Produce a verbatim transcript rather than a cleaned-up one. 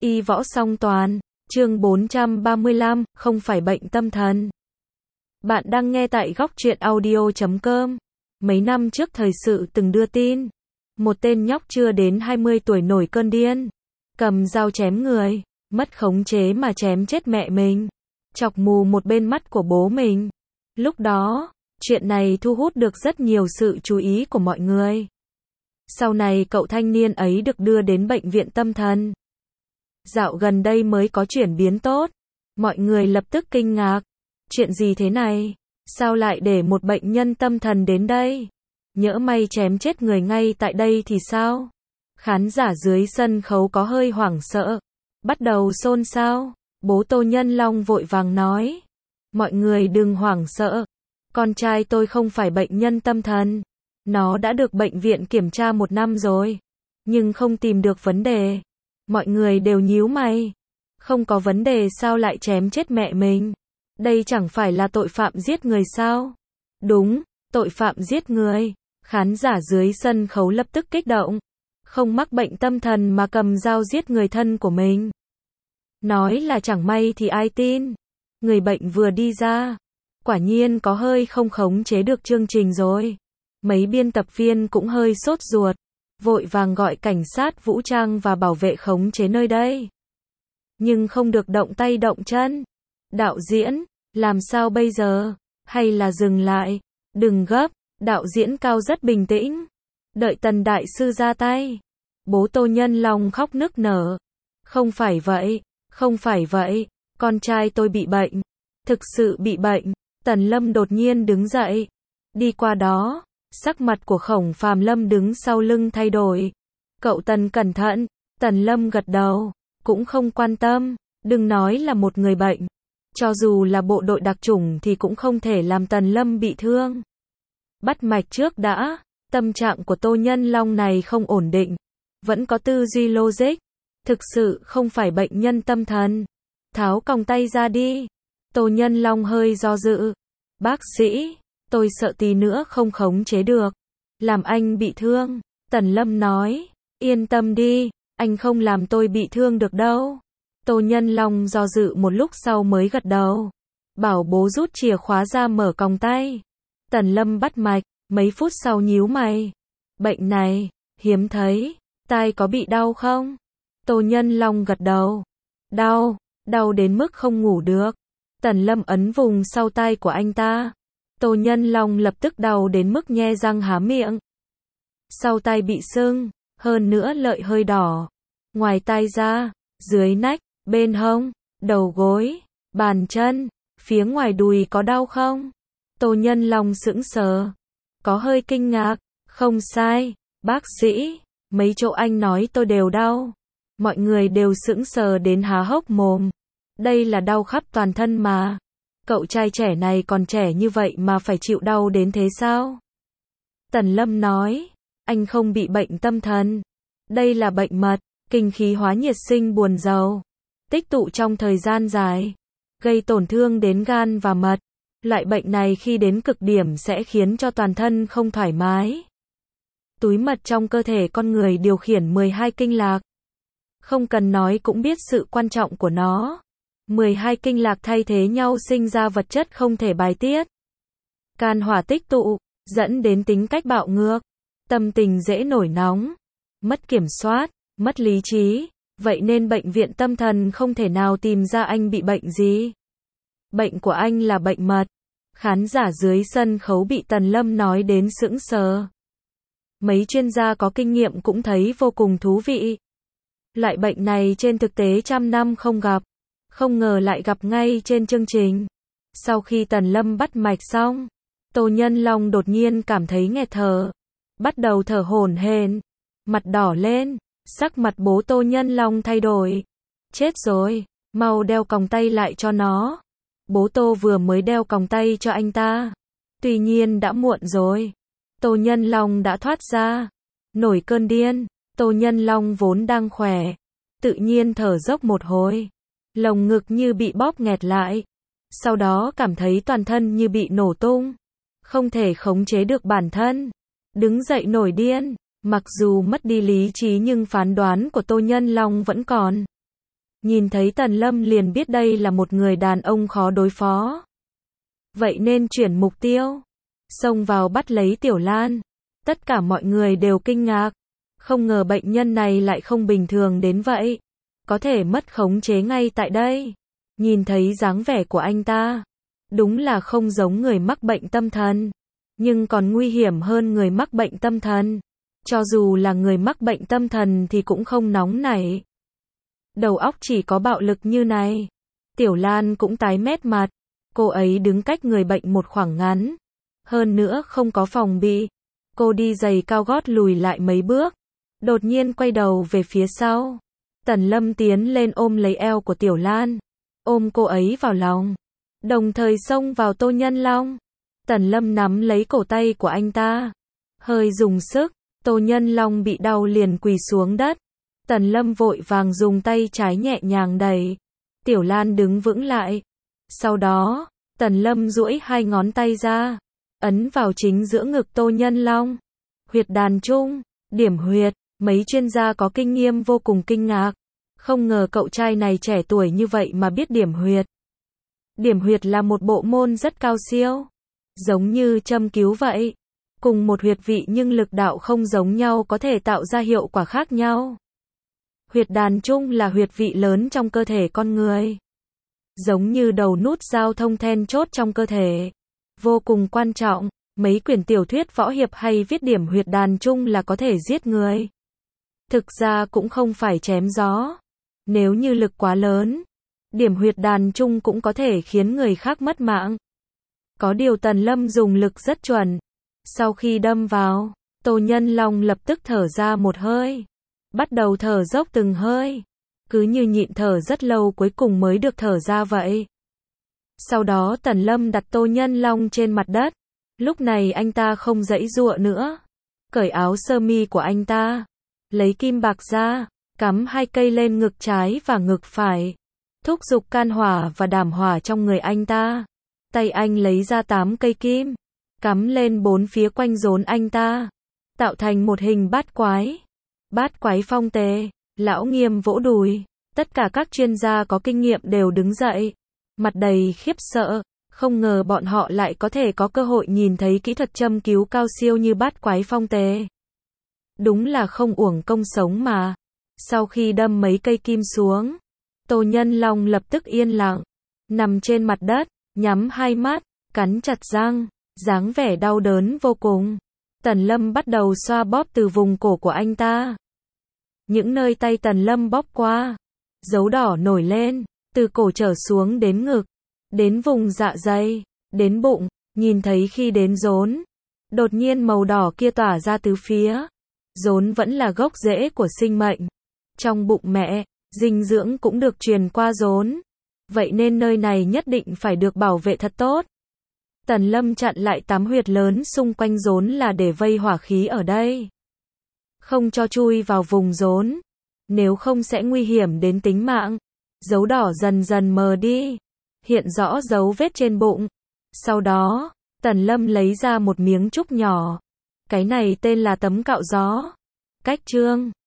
Y võ song toàn, chương bốn trăm ba mươi lăm, không phải bệnh tâm thần. Bạn đang nghe tại góc truyện audio chấm com. Mấy năm trước thời sự từng đưa tin, một tên nhóc chưa đến hai mươi tuổi nổi cơn điên, cầm dao chém người, mất khống chế mà chém chết mẹ mình, chọc mù một bên mắt của bố mình. Lúc đó, chuyện này thu hút được rất nhiều sự chú ý của mọi người. Sau này cậu thanh niên ấy được đưa đến bệnh viện tâm thần. Dạo gần đây mới có chuyển biến tốt. Mọi người lập tức kinh ngạc. Chuyện gì thế này? Sao lại để một bệnh nhân tâm thần đến đây? Nhỡ may chém chết người ngay tại đây thì sao? Khán giả dưới sân khấu có hơi hoảng sợ. Bắt đầu xôn xao. Bố Tô Nhân Long vội vàng nói. Mọi người đừng hoảng sợ. Con trai tôi không phải bệnh nhân tâm thần. Nó đã được bệnh viện kiểm tra một năm rồi. Nhưng không tìm được vấn đề. Mọi người đều nhíu mày. Không có vấn đề sao lại chém chết mẹ mình? Đây chẳng phải là tội phạm giết người sao? Đúng, tội phạm giết người. Khán giả dưới sân khấu lập tức kích động. Không mắc bệnh tâm thần mà cầm dao giết người thân của mình. Nói là chẳng may thì ai tin? Người bệnh vừa đi ra. Quả nhiên có hơi không khống chế được chương trình rồi. Mấy biên tập viên cũng hơi sốt ruột. Vội vàng gọi cảnh sát vũ trang và bảo vệ khống chế nơi đây. Nhưng không được động tay động chân. Đạo diễn, làm sao bây giờ? Hay là dừng lại? Đừng gấp, đạo diễn Cao rất bình tĩnh. Đợi Tần đại sư ra tay. Bố Tô Nhân Long khóc nức nở. Không phải vậy, không phải vậy, con trai tôi bị bệnh. Thực sự bị bệnh. Tần Lâm đột nhiên đứng dậy. Đi qua đó. Sắc mặt của Khổng Phàm Lâm đứng sau lưng thay đổi. Cậu Tần cẩn thận. Tần Lâm gật đầu. Cũng không quan tâm. Đừng nói là một người bệnh. Cho dù là bộ đội đặc chủng thì cũng không thể làm Tần Lâm bị thương. Bắt mạch trước đã. Tâm trạng của Tô Nhân Long này không ổn định. Vẫn có tư duy logic. Thực sự không phải bệnh nhân tâm thần. Tháo còng tay ra đi. Tô Nhân Long hơi do dự. Bác sĩ. Tôi sợ tí nữa không khống chế được. Làm anh bị thương. Tần Lâm nói. Yên tâm đi. Anh không làm tôi bị thương được đâu. Tô Nhân Long do dự một lúc sau mới gật đầu. Bảo bố rút chìa khóa ra mở còng tay. Tần Lâm bắt mạch. Mấy phút sau nhíu mày. Bệnh này. Hiếm thấy. Tai có bị đau không? Tô Nhân Long gật đầu. Đau. Đau đến mức không ngủ được. Tần Lâm ấn vùng sau tai của anh ta. Tô Nhân Long lập tức đau đến mức nhe răng há miệng. Sau tai bị sưng, hơn nữa lợi hơi đỏ. Ngoài tai ra, dưới nách, bên hông, đầu gối, bàn chân, phía ngoài đùi có đau không? Tô Nhân Long sững sờ. Có hơi kinh ngạc. Không sai, bác sĩ, mấy chỗ anh nói tôi đều đau. Mọi người đều sững sờ đến há hốc mồm. Đây là đau khắp toàn thân mà. Cậu trai trẻ này còn trẻ như vậy mà phải chịu đau đến thế sao? Tần Lâm nói, anh không bị bệnh tâm thần. Đây là bệnh mật, kinh khí hóa nhiệt sinh buồn rầu. Tích tụ trong thời gian dài. Gây tổn thương đến gan và mật. Loại bệnh này khi đến cực điểm sẽ khiến cho toàn thân không thoải mái. Túi mật trong cơ thể con người điều khiển mười hai kinh lạc. Không cần nói cũng biết sự quan trọng của nó. mười hai kinh lạc thay thế nhau sinh ra vật chất không thể bài tiết. Can hỏa tích tụ, dẫn đến tính cách bạo ngược, tâm tình dễ nổi nóng, mất kiểm soát, mất lý trí. Vậy nên bệnh viện tâm thần không thể nào tìm ra anh bị bệnh gì. Bệnh của anh là bệnh mật. Khán giả dưới sân khấu bị Tần Lâm nói đến sững sờ. Mấy chuyên gia có kinh nghiệm cũng thấy vô cùng thú vị. Loại bệnh này trên thực tế trăm năm không gặp. Không ngờ lại gặp ngay trên chương trình. Sau khi Tần Lâm bắt mạch xong, Tô Nhân Long đột nhiên cảm thấy nghẹt thở. Bắt đầu thở hổn hển, mặt đỏ lên, sắc mặt bố Tô Nhân Long thay đổi. Chết rồi, mau đeo còng tay lại cho nó. Bố Tô vừa mới đeo còng tay cho anh ta. Tuy nhiên đã muộn rồi. Tô Nhân Long đã thoát ra. Nổi cơn điên, Tô Nhân Long vốn đang khỏe. Tự nhiên thở dốc một hồi. Lồng ngực như bị bóp nghẹt lại. Sau đó cảm thấy toàn thân như bị nổ tung. Không thể khống chế được bản thân. Đứng dậy nổi điên. Mặc dù mất đi lý trí nhưng phán đoán của Tô Nhân Long vẫn còn. Nhìn thấy Tần Lâm liền biết đây là một người đàn ông khó đối phó. Vậy nên chuyển mục tiêu. Xông vào bắt lấy Tiểu Lan. Tất cả mọi người đều kinh ngạc. Không ngờ bệnh nhân này lại không bình thường đến vậy. Có thể mất khống chế ngay tại đây. Nhìn thấy dáng vẻ của anh ta. Đúng là không giống người mắc bệnh tâm thần. Nhưng còn nguy hiểm hơn người mắc bệnh tâm thần. Cho dù là người mắc bệnh tâm thần thì cũng không nóng nảy. Đầu óc chỉ có bạo lực như này. Tiểu Lan cũng tái mét mặt. Cô ấy đứng cách người bệnh một khoảng ngắn. Hơn nữa không có phòng bị. Cô đi giày cao gót lùi lại mấy bước. Đột nhiên quay đầu về phía sau. Tần Lâm tiến lên ôm lấy eo của Tiểu Lan. Ôm cô ấy vào lòng. Đồng thời xông vào Tô Nhân Long. Tần Lâm nắm lấy cổ tay của anh ta. Hơi dùng sức. Tô Nhân Long bị đau liền quỳ xuống đất. Tần Lâm vội vàng dùng tay trái nhẹ nhàng đẩy. Tiểu Lan đứng vững lại. Sau đó, Tần Lâm duỗi hai ngón tay ra. Ấn vào chính giữa ngực Tô Nhân Long. Huyệt đàn trung, điểm huyệt. Mấy chuyên gia có kinh nghiệm vô cùng kinh ngạc. Không ngờ cậu trai này trẻ tuổi như vậy mà biết điểm huyệt. Điểm huyệt là một bộ môn rất cao siêu. Giống như châm cứu vậy. Cùng một huyệt vị nhưng lực đạo không giống nhau có thể tạo ra hiệu quả khác nhau. Huyệt đàn trung là huyệt vị lớn trong cơ thể con người. Giống như đầu nút giao thông then chốt trong cơ thể. Vô cùng quan trọng, mấy quyển tiểu thuyết võ hiệp hay viết điểm huyệt đàn trung là có thể giết người. Thực ra cũng không phải chém gió. Nếu như lực quá lớn, điểm huyệt đàn trung cũng có thể khiến người khác mất mạng. Có điều Tần Lâm dùng lực rất chuẩn. Sau khi đâm vào, Tô Nhân Long lập tức thở ra một hơi. Bắt đầu thở dốc từng hơi. Cứ như nhịn thở rất lâu cuối cùng mới được thở ra vậy. Sau đó Tần Lâm đặt Tô Nhân Long trên mặt đất. Lúc này anh ta không giãy giụa nữa. Cởi áo sơ mi của anh ta. Lấy kim bạc ra. Cắm hai cây lên ngực trái và ngực phải. Thúc giục can hỏa và đảm hỏa trong người anh ta. Tay anh lấy ra tám cây kim. Cắm lên bốn phía quanh rốn anh ta. Tạo thành một hình bát quái. Bát quái phong tề. Lão Nghiêm vỗ đùi. Tất cả các chuyên gia có kinh nghiệm đều đứng dậy. Mặt đầy khiếp sợ. Không ngờ bọn họ lại có thể có cơ hội nhìn thấy kỹ thuật châm cứu cao siêu như bát quái phong tề. Đúng là không uổng công sống mà. Sau khi đâm mấy cây kim xuống, Tô Nhân Long lập tức yên lặng. Nằm trên mặt đất, nhắm hai mắt, cắn chặt răng, dáng vẻ đau đớn vô cùng. Tần Lâm bắt đầu xoa bóp từ vùng cổ của anh ta. Những nơi tay Tần Lâm bóp qua, dấu đỏ nổi lên, từ cổ trở xuống đến ngực, đến vùng dạ dày, đến bụng, nhìn thấy khi đến rốn. Đột nhiên màu đỏ kia tỏa ra từ phía. Rốn vẫn là gốc rễ của sinh mệnh. Trong bụng mẹ, dinh dưỡng cũng được truyền qua rốn. Vậy nên nơi này nhất định phải được bảo vệ thật tốt. Tần Lâm chặn lại tám huyệt lớn xung quanh rốn là để vây hỏa khí ở đây. Không cho chui vào vùng rốn. Nếu không sẽ nguy hiểm đến tính mạng. Dấu đỏ dần dần mờ đi. Hiện rõ dấu vết trên bụng. Sau đó, Tần Lâm lấy ra một miếng trúc nhỏ. Cái này tên là tấm cạo gió. Cách chương